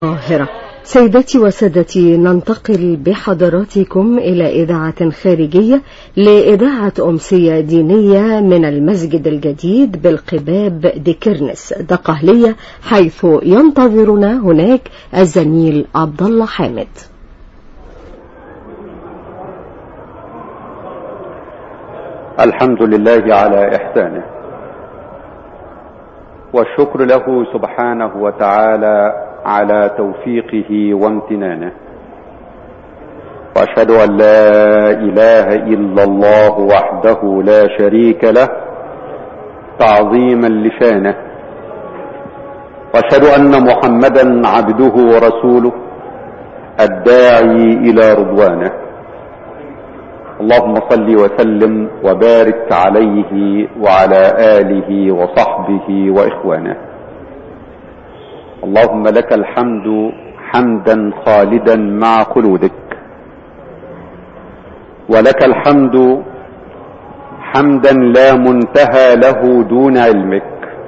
القاهرة. سيداتي وسادتي، ننتقل بحضراتكم إلى إذاعة خارجية لإذاعة أمسية دينية من المسجد الجديد بالقباب دكرنس دقهلية، حيث ينتظرنا هناك الزميل عبد الله حامد. الحمد لله على إحسانه، والشكر له سبحانه وتعالى على توفيقه وامتنانه، وأشهد أن لا إله إلا الله وحده لا شريك له تعظيما لشانه، وأشهد أن محمدا عبده ورسوله الداعي إلى رضوانه. اللهم صل وسلم وبارك عليه وعلى آله وصحبه وإخوانه. اللهم لك الحمد حمدا خالدا مع خلودك، ولك الحمد حمدا لا منتهى له دون علمك،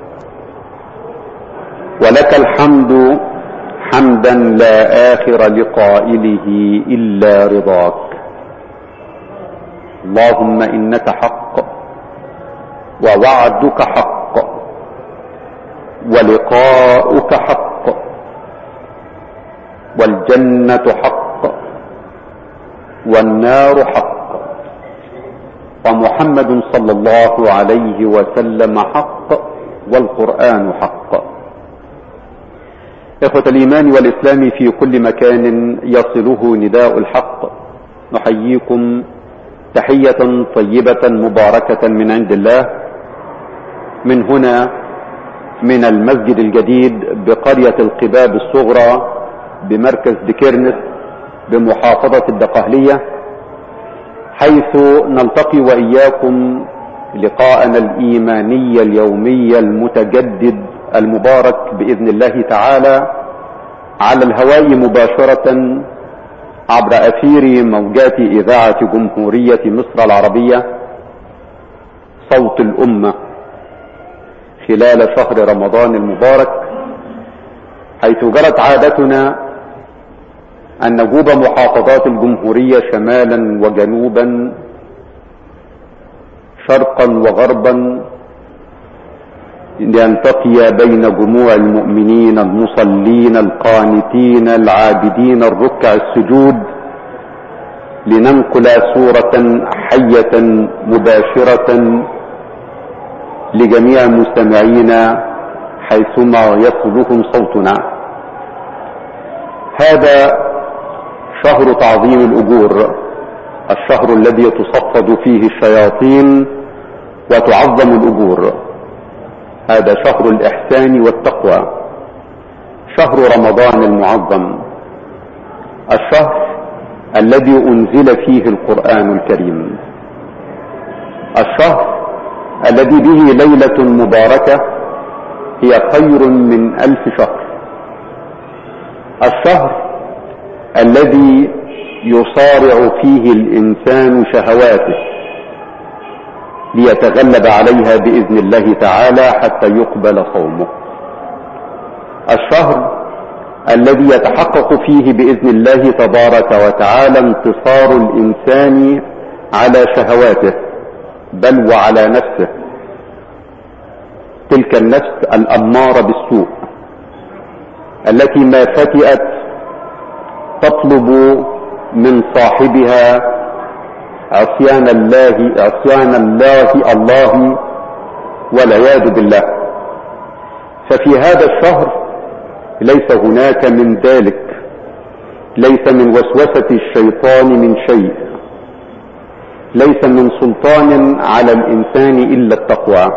ولك الحمد حمدا لا آخر لقائله إلا رضاك. اللهم إنك حق، ووعدك حق، ولقاؤك حق، والجنة حق، والنار حق، ومحمد صلى الله عليه وسلم حق، والقرآن حق. إخوة الإيمان والإسلام في كل مكان يصله نداء الحق، نحييكم تحية طيبة مباركة من عند الله، من هنا من المسجد الجديد بقرية القباب الصغرى بمركز دكرنس بمحافظة الدقهلية، حيث نلتقي وإياكم لقاءنا الإيماني اليومي المتجدد المبارك بإذن الله تعالى على الهواء مباشرة عبر أثير موجات إذاعة جمهورية مصر العربية صوت الأمة خلال شهر رمضان المبارك، حيث جرت عادتنا أن نجوب محافظات الجمهورية شمالا وجنوبا، شرقا وغربا، ليلتقي بين جموع المؤمنين المصلين القانتين العابدين الركع السجود، لننقل صورة حية مباشرة لجميع مستمعينا حيثما يصلهم صوتنا. هذا شهر تعظيم الأجور، الشهر الذي تصفد فيه الشياطين وتعظم الأجور. هذا شهر الإحسان والتقوى، شهر رمضان المعظم، الشهر الذي أنزل فيه القرآن الكريم، الشهر الذي به ليلة مباركة هي خير من 1000 شهر، الشهر الذي يصارع فيه الإنسان شهواته ليتغلب عليها بإذن الله تعالى حتى يقبل صومه، الشهر الذي يتحقق فيه بإذن الله تبارك وتعالى انتصار الإنسان على شهواته بل وعلى نفسه، تلك النفس الأمارة بالسوء التي ما فتئت تطلب من صاحبها عصيان الله والعياذ بالله. ففي هذا الشهر ليس هناك من ذلك، ليس من وسوسة الشيطان من شيء، ليس من سلطان على الإنسان إلا التقوى،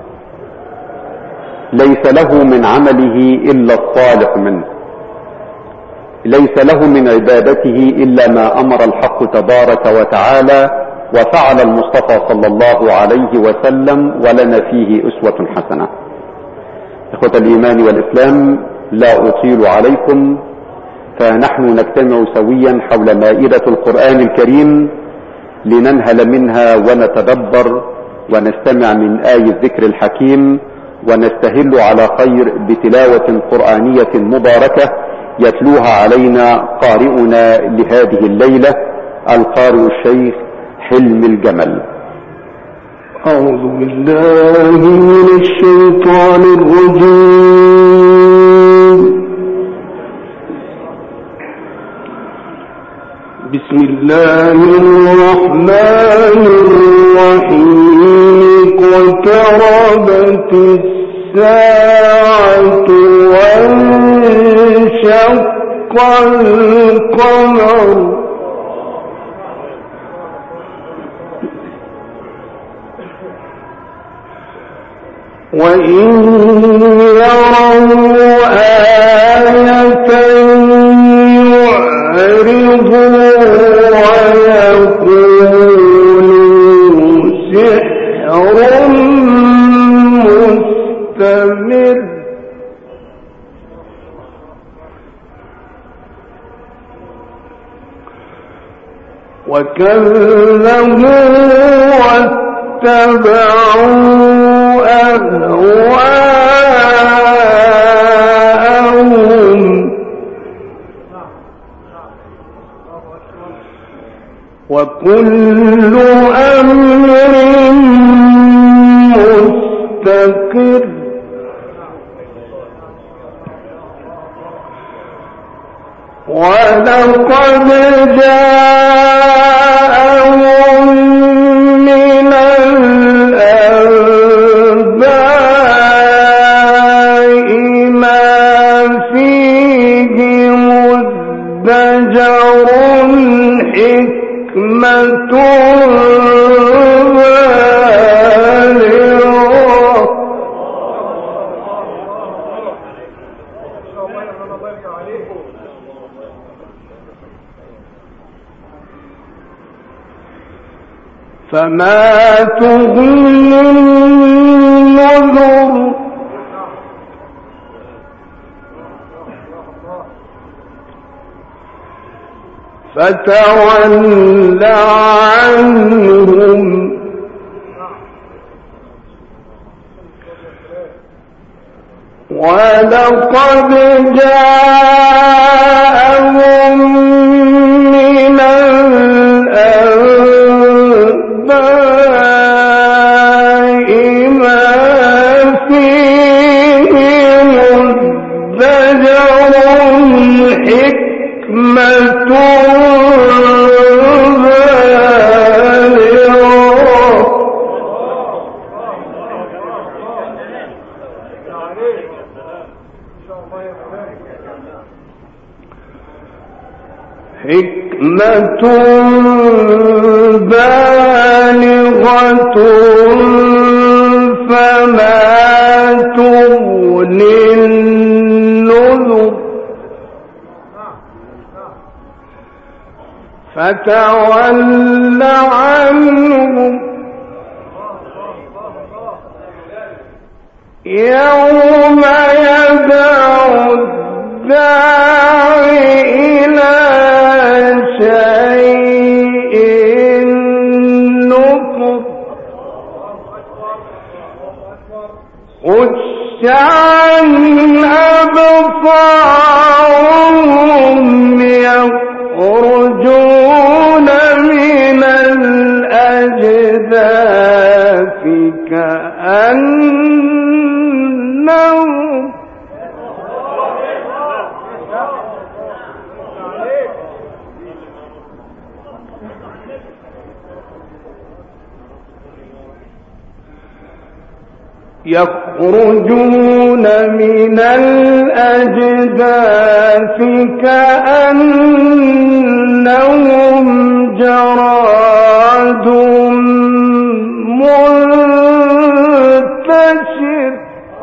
ليس له من عمله إلا الصالح منه، ليس له من عبادته إلا ما أمر الحق تبارك وتعالى وفعل المصطفى صلى الله عليه وسلم، ولنا فيه أسوة حسنة. إخوة الإيمان والإسلام، لا أطيل عليكم، فنحن نجتمع سويا حول مائدة القرآن الكريم لننهل منها ونتدبر ونستمع من آي الذكر الحكيم، ونستهل على خير بتلاوة قرآنية مباركة يتلوها علينا قارئنا لهذه الليلة القارئ الشيخ حلم الجمل. أعوذ بالله من الشيطان الرجيم. بسم الله الرحمن الرحيم. اقتربت الساعة وانشق القمر وإن يروا آية يعرضوا ويقولوا سحر مستمر وكذبوا واتبعوا أهواءهم وكل أمر مستقر ولقد جاءهم من الأنباء ما فيه مزدجر حكمة فما تغني النذر فتول عنهم ولقد جاءهم من الأنباء ما فيه مزدجر حكمة بالغة فما تغني النذر فتول عنهم يوم يدعو الداعي إلى شيء نكر خش عن أبصارهم يخرجون من الأجداث كأنهم يخرجون من الأجداث كأنهم جراد منتشر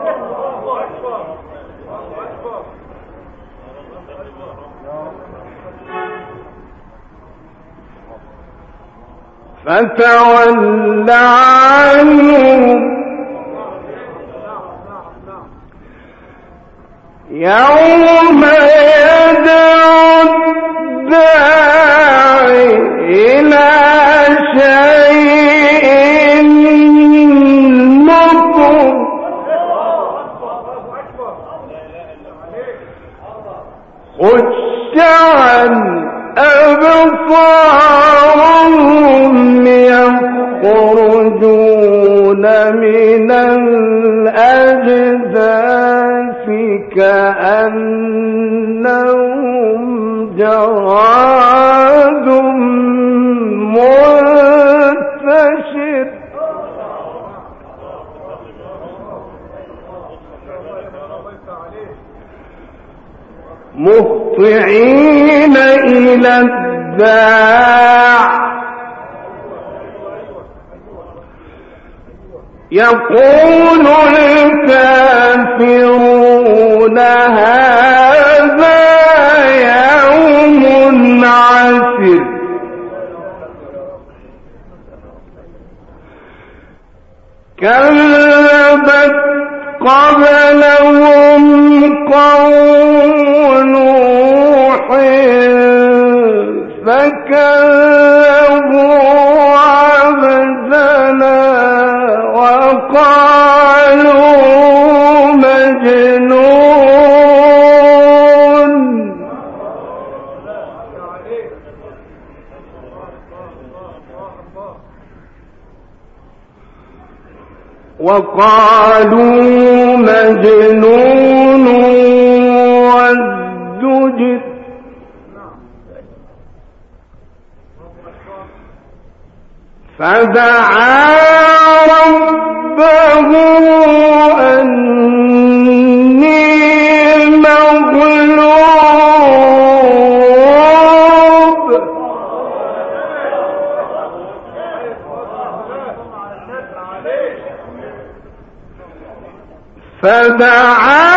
فتول عنهم يوم يدعو الداعي إلى شيء نكر خشعا أبصارهم يخرجون من الأجداث كأنهم جراد منتشر مهطعين إلى الداع يقول الكافرون هذا يوم عسر كذبت قبلهم قوم نوح فكذبوا عبدنا وقالوا مجنون وازدجر فدعا ربه أني مغلوب فدعا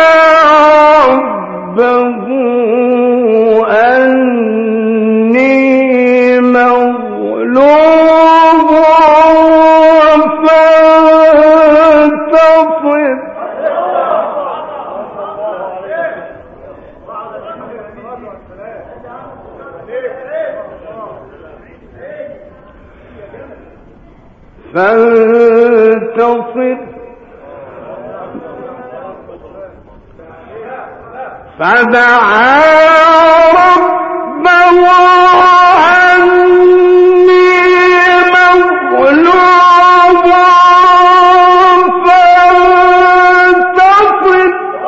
ربه أني مغلوب فانتصر فدعا ربه أني مغلوب فانتصر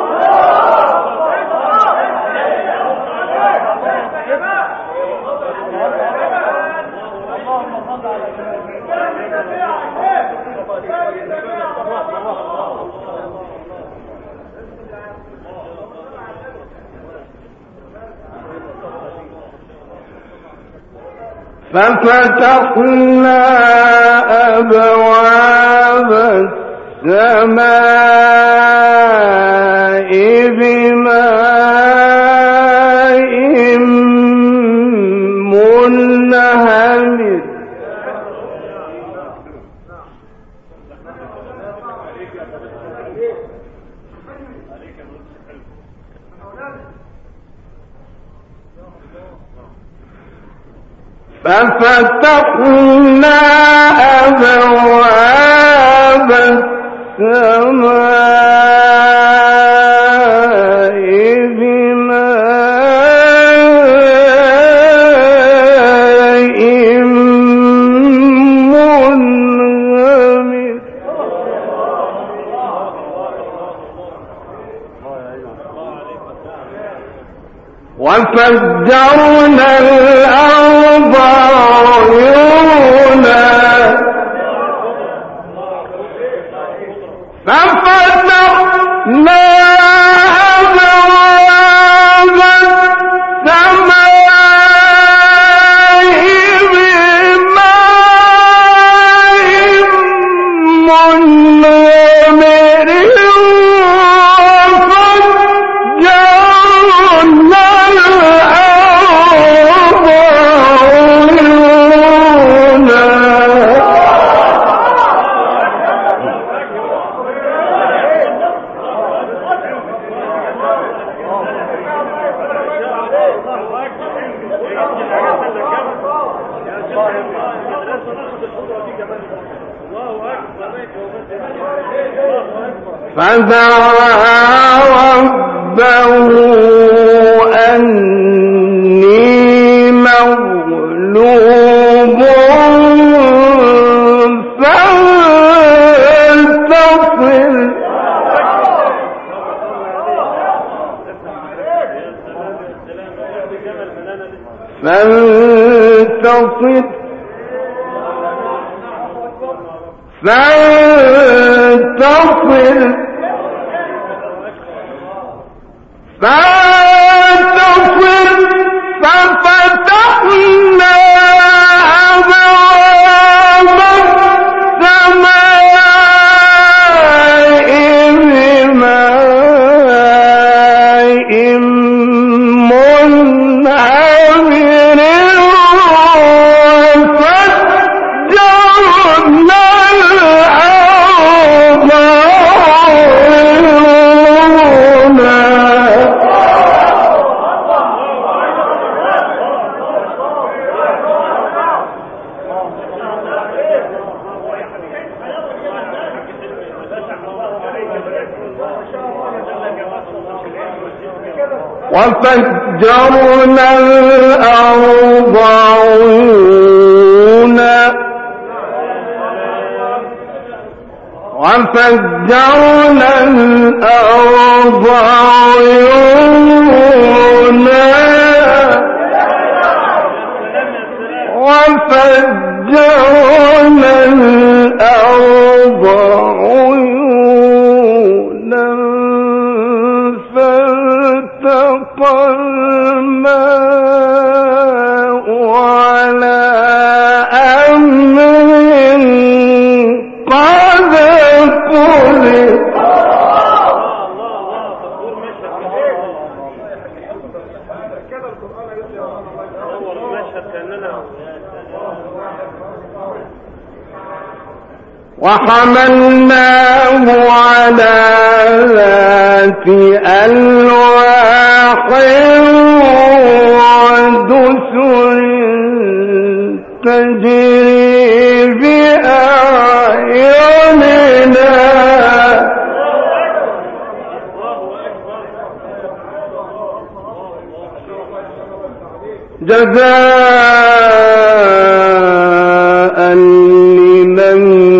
ففتحنا أبواب السماء بماء منهمر ففتحنا أبواب السماء بماء منهمر وفجرنا الأرض عيونا ففتحنا أبواب السماء بماء منهمر وفجرنا الأرض عيونا فدعا ربه ربه أني مغلوب فانتصر فانتصر ففتحنا أبواب السماء بماء منهمر وفجرنا الأرض عيونا وفجرنا الأرض عيونا وفجرنا الأرض عيونا وفجرنا الأرض عيونا فالتقى الماء على أمر قد قدر وحملناه على ذات ألواح ودسر تجري بأعيننا جزاء لمن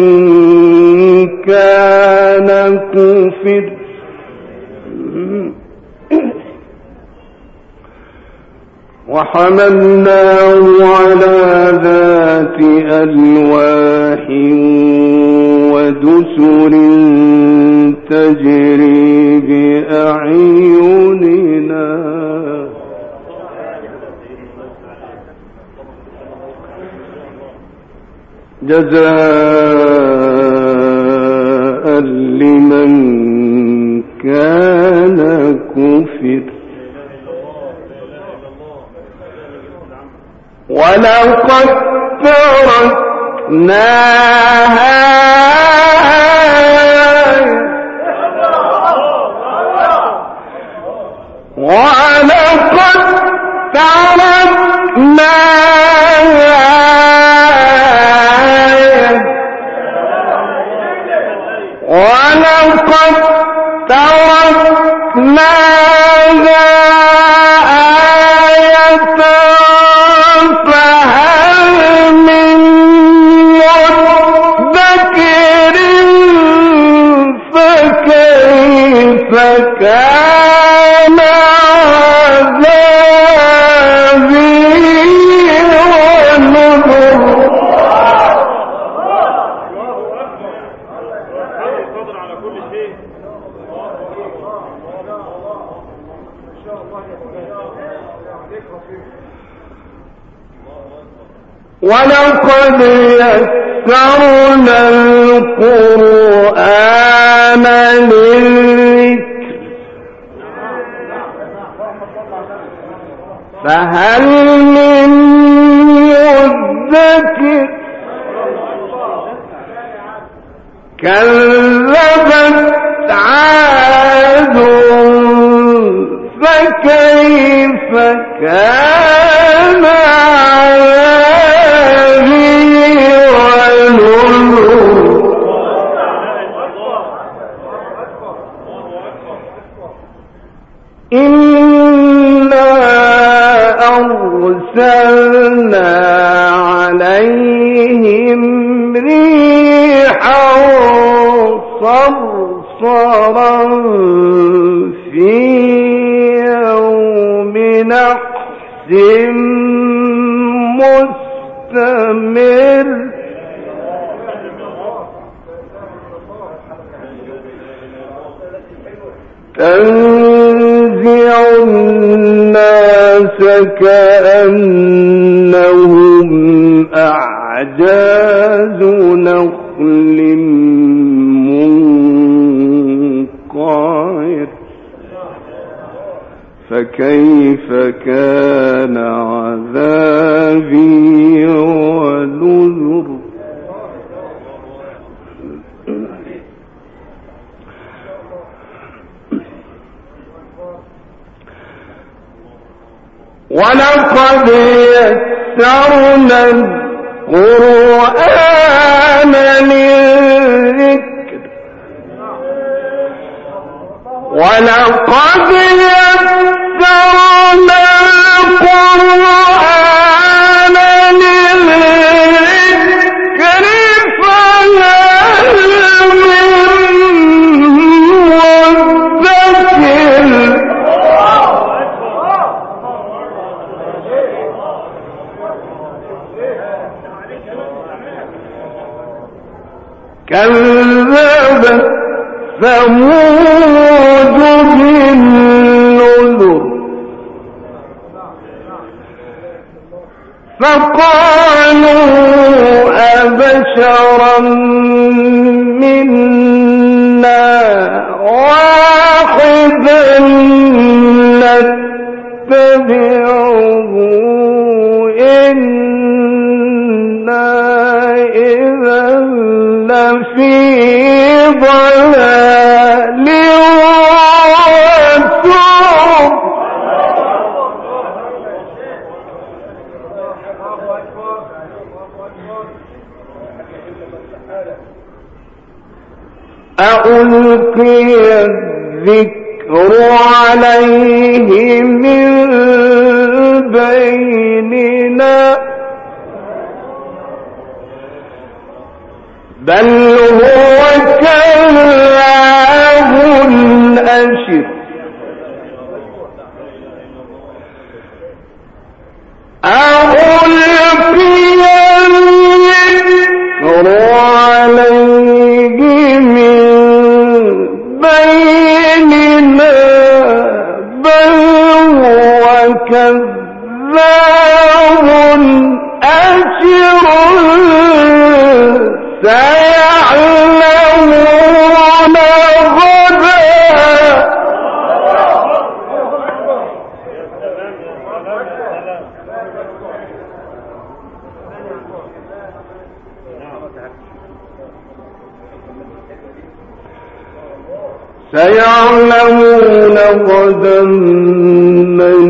كان كفر وحملناه على ذات ألواح ودسر تجري بأعيننا جزاء لمن كان كفر ولقد تركناها ولقد تركناها ولقد تركناها آية فهل من مدكر فكيف كان عذابي ونذر ولقد يسرنا القرآن للذكر فهل من مدكر كذبت عاد فكيف كان عذابي ونذر بنقص مستمر تنزع الناس كأنهم أعجاز نخل منقعر فكيف كان عذابي ونذر ولقد يسرنا القرآن للذكر ولقد يسرنا القرآن للذكر فهل من مدكر كذب ثمود بالنذر فقالوا أبشرا منا واحدا نتبعه إنا إذا لفي ضلال وسعر ألقي الذكر عليه من بيننا بل هو كذاب أشر ألقي الذكر عليه من بيننا بل هو كذاب أشر سيعلمون غدا سيعلمون غدا من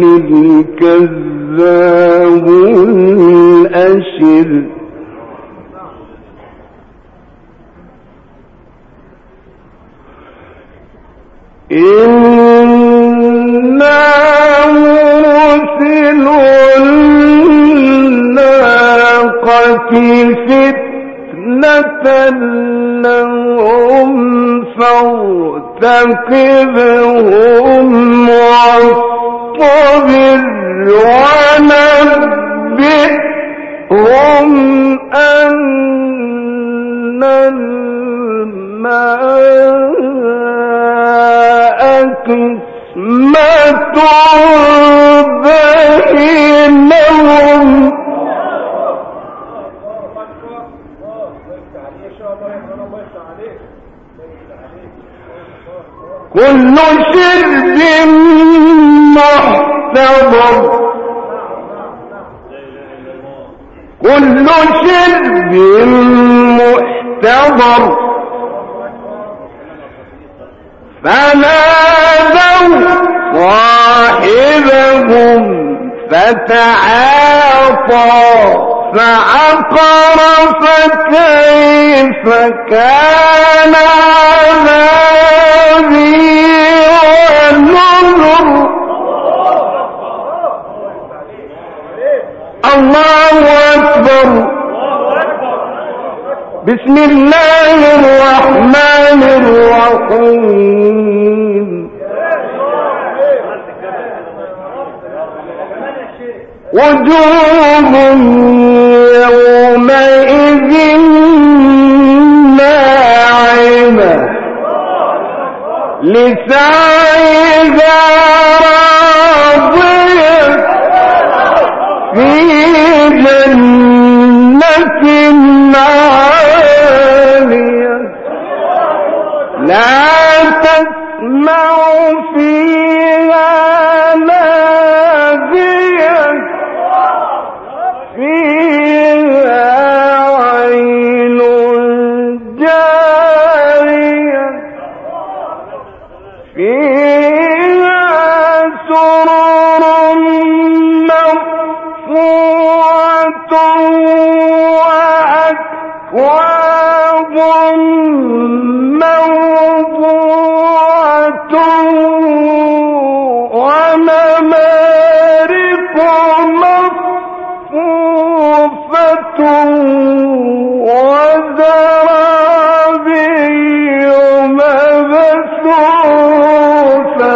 الكذاب الأشر إنا مرسل الناقة فتنة لهم فارتقبهم واصطبر ونبئهم أن الماء قسمة بينهم كل شرب محتضر كل شرب محتضر فنادوا صاحبهم فتعاطى فعقر فكيف كان عذابي ونذر الله أكبر بسم الله الرحمن الرحيم وجوه يومئذ ناعمة لسعيها راضية في جنة عالية لا تسمع فيها لاغية فيها عين جارية فيها سرر مرفوعة وأكواب موضوعة ونمارق مصفوفة وزرابي مبثوثة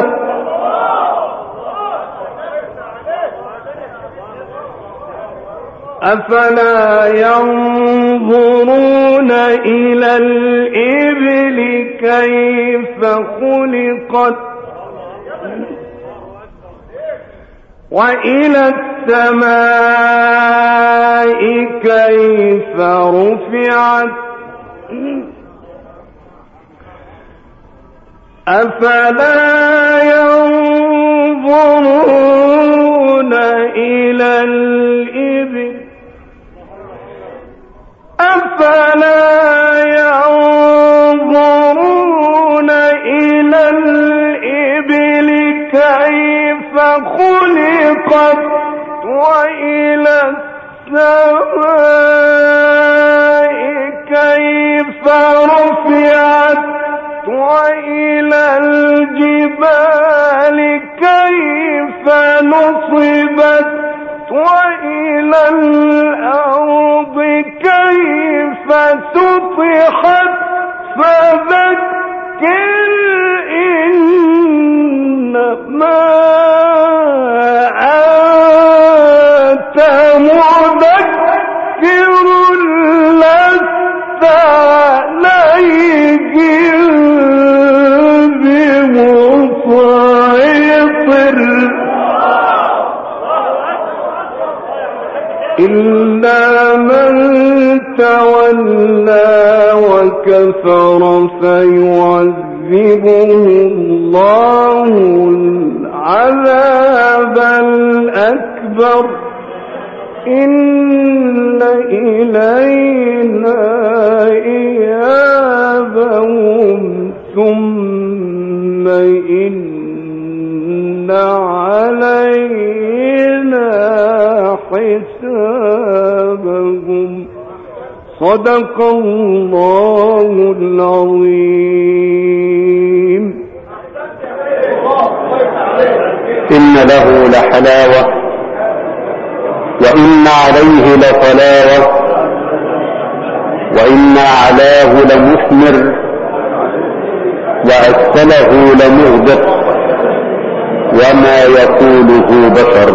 أفلا ينظرون إلى الإبل كيف خلقت وإلى السماء كيف رفعت أفلا ينظرون إلى الإبل أفلا ينظرون إلى الإبل كيف خلقت وإلى السماء كيف رفعت وإلى الجبال كيف نصبت وإلى الأرض كيف سطحت فذكر إنما أنت مذكر لست عليهم بمسيطر إلا من تولى وكفر فيعذبه الله العذاب الأكبر إن إلينا إيابهم ثم إن علينا حسابهم صدق الله العظيم. إن له لحلاوة وإن عليه لطلاوة وإن علاه لمثمر وأسفله لمغدق وما يقوله بشر.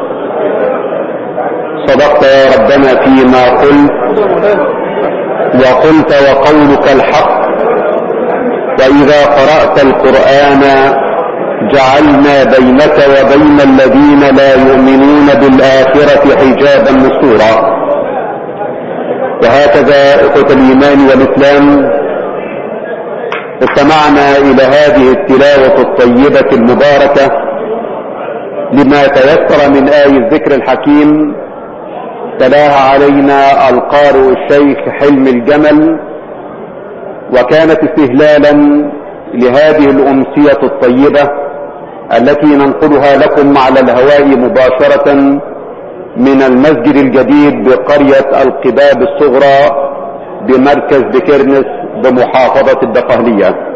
صدقت يا ربنا فيما قلت وقلت وقولك الحق. وإذا قرأت القرآن جعلنا بينك وبين الذين لا يؤمنون بالآخرة حجابا مستورا. وهكذا إخوة الإيمان والإسلام استمعنا إلى هذه التلاوة الطيبة المباركة لما تيسر من آية الذكر الحكيم تلاها علينا القارئ الشيخ حلم الجمل، وكانت استهلالا لهذه الأمسية الطيبة التي ننقلها لكم على الهواء مباشرة من المسجد الجديد بقرية القباب الصغرى بمركز بكرنس بمحافظة الدقهلية.